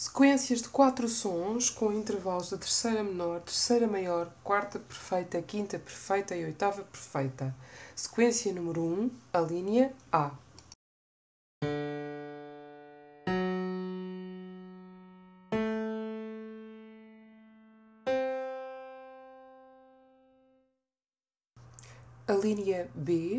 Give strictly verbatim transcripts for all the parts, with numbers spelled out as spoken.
Sequências de quatro sons com intervalos de terceira menor, terceira maior, quarta perfeita, quinta perfeita e oitava perfeita. Sequência número um, a linha A. A linha B.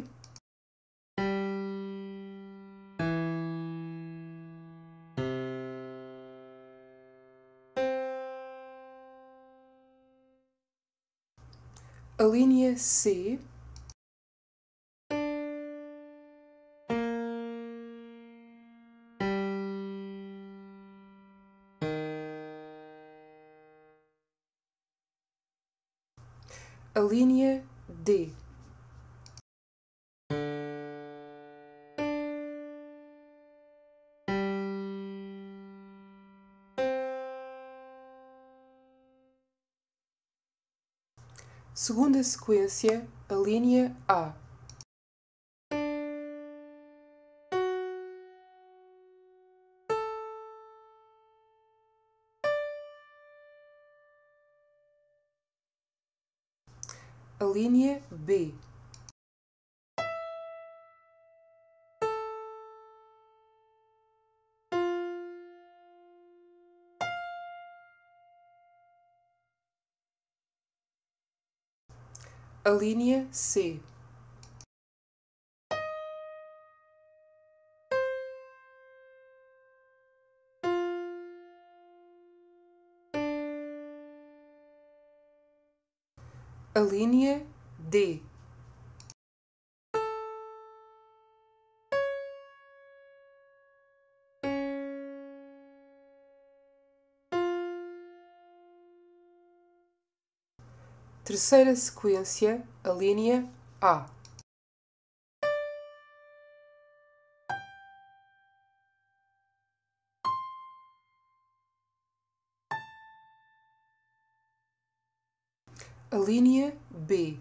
A linha C. A linha D. Segunda sequência, a linha A. A linha B. A linha C. A linha D. Terceira sequência, a linha A. A linha B.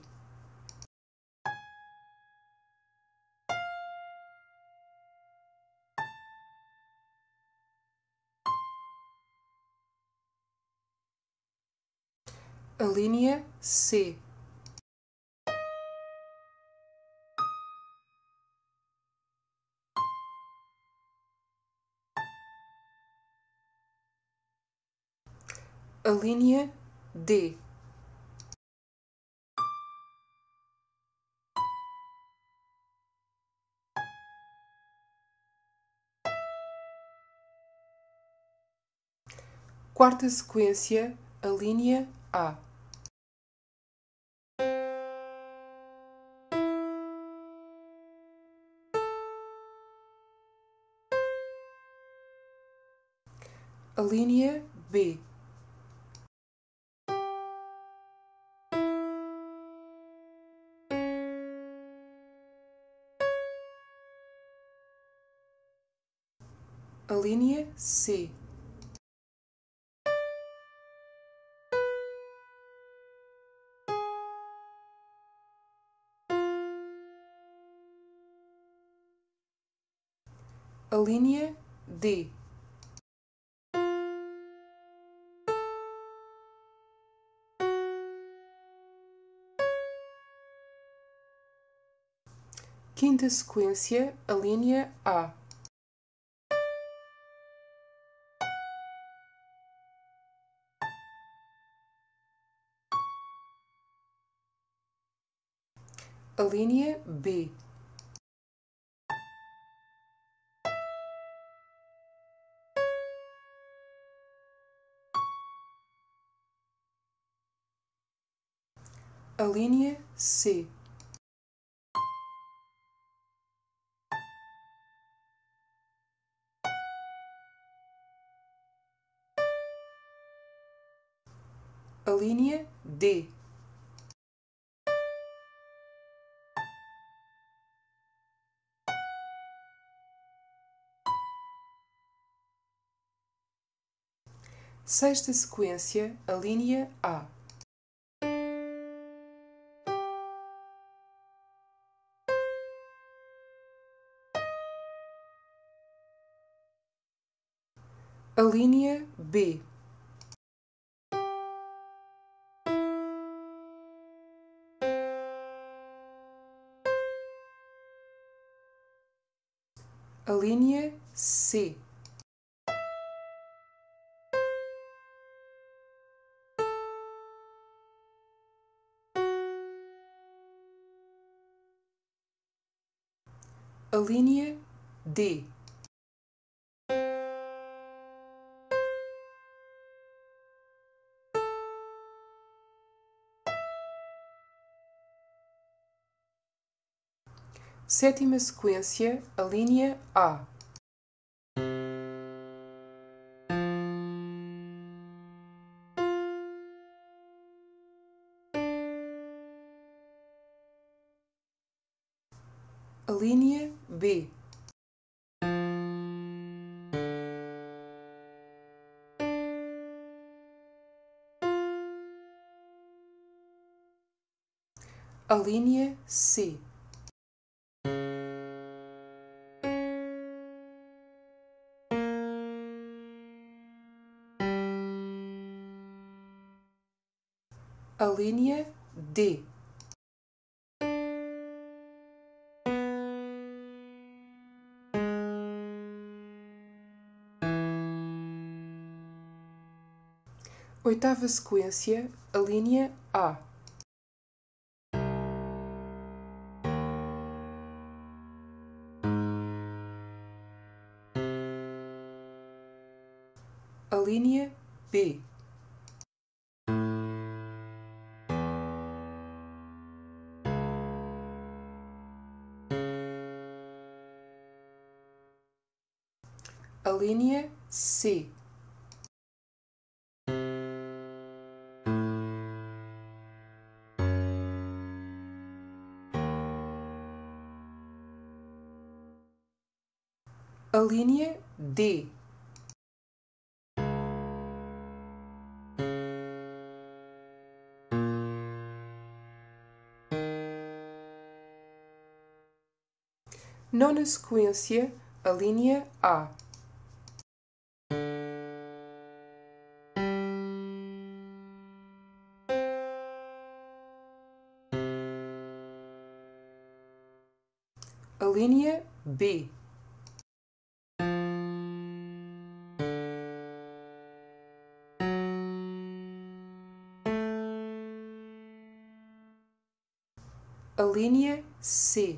A linha C. A linha D. Quarta sequência, a linha A. A linha B. A linha C. A linha D. Quinta sequência, a linha A. A linha B. A linha C. A linha D. Sexta sequência, a linha A. A linha B, a linha C, a linha D, sétima sequência, a linha A, a linha B, a linha C, a linha D, oitava sequência, a linha A, a linha B, a linha C, a linha D, nona sequência, a linha A, a linha B, a linha C,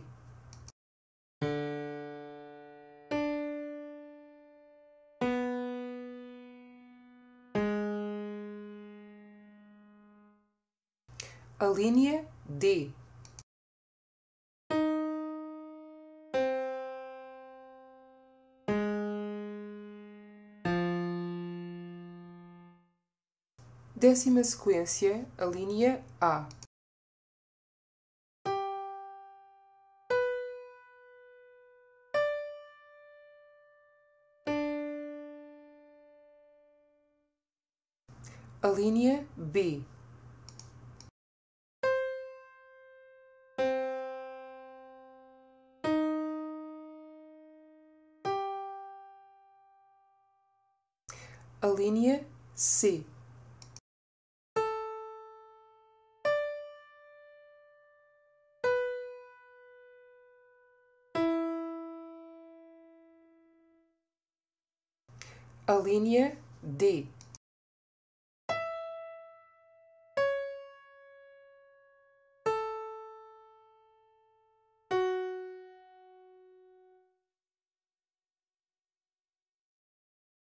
a linha D, décima sequência, a linha A, a linha B, a linha C, a linha D,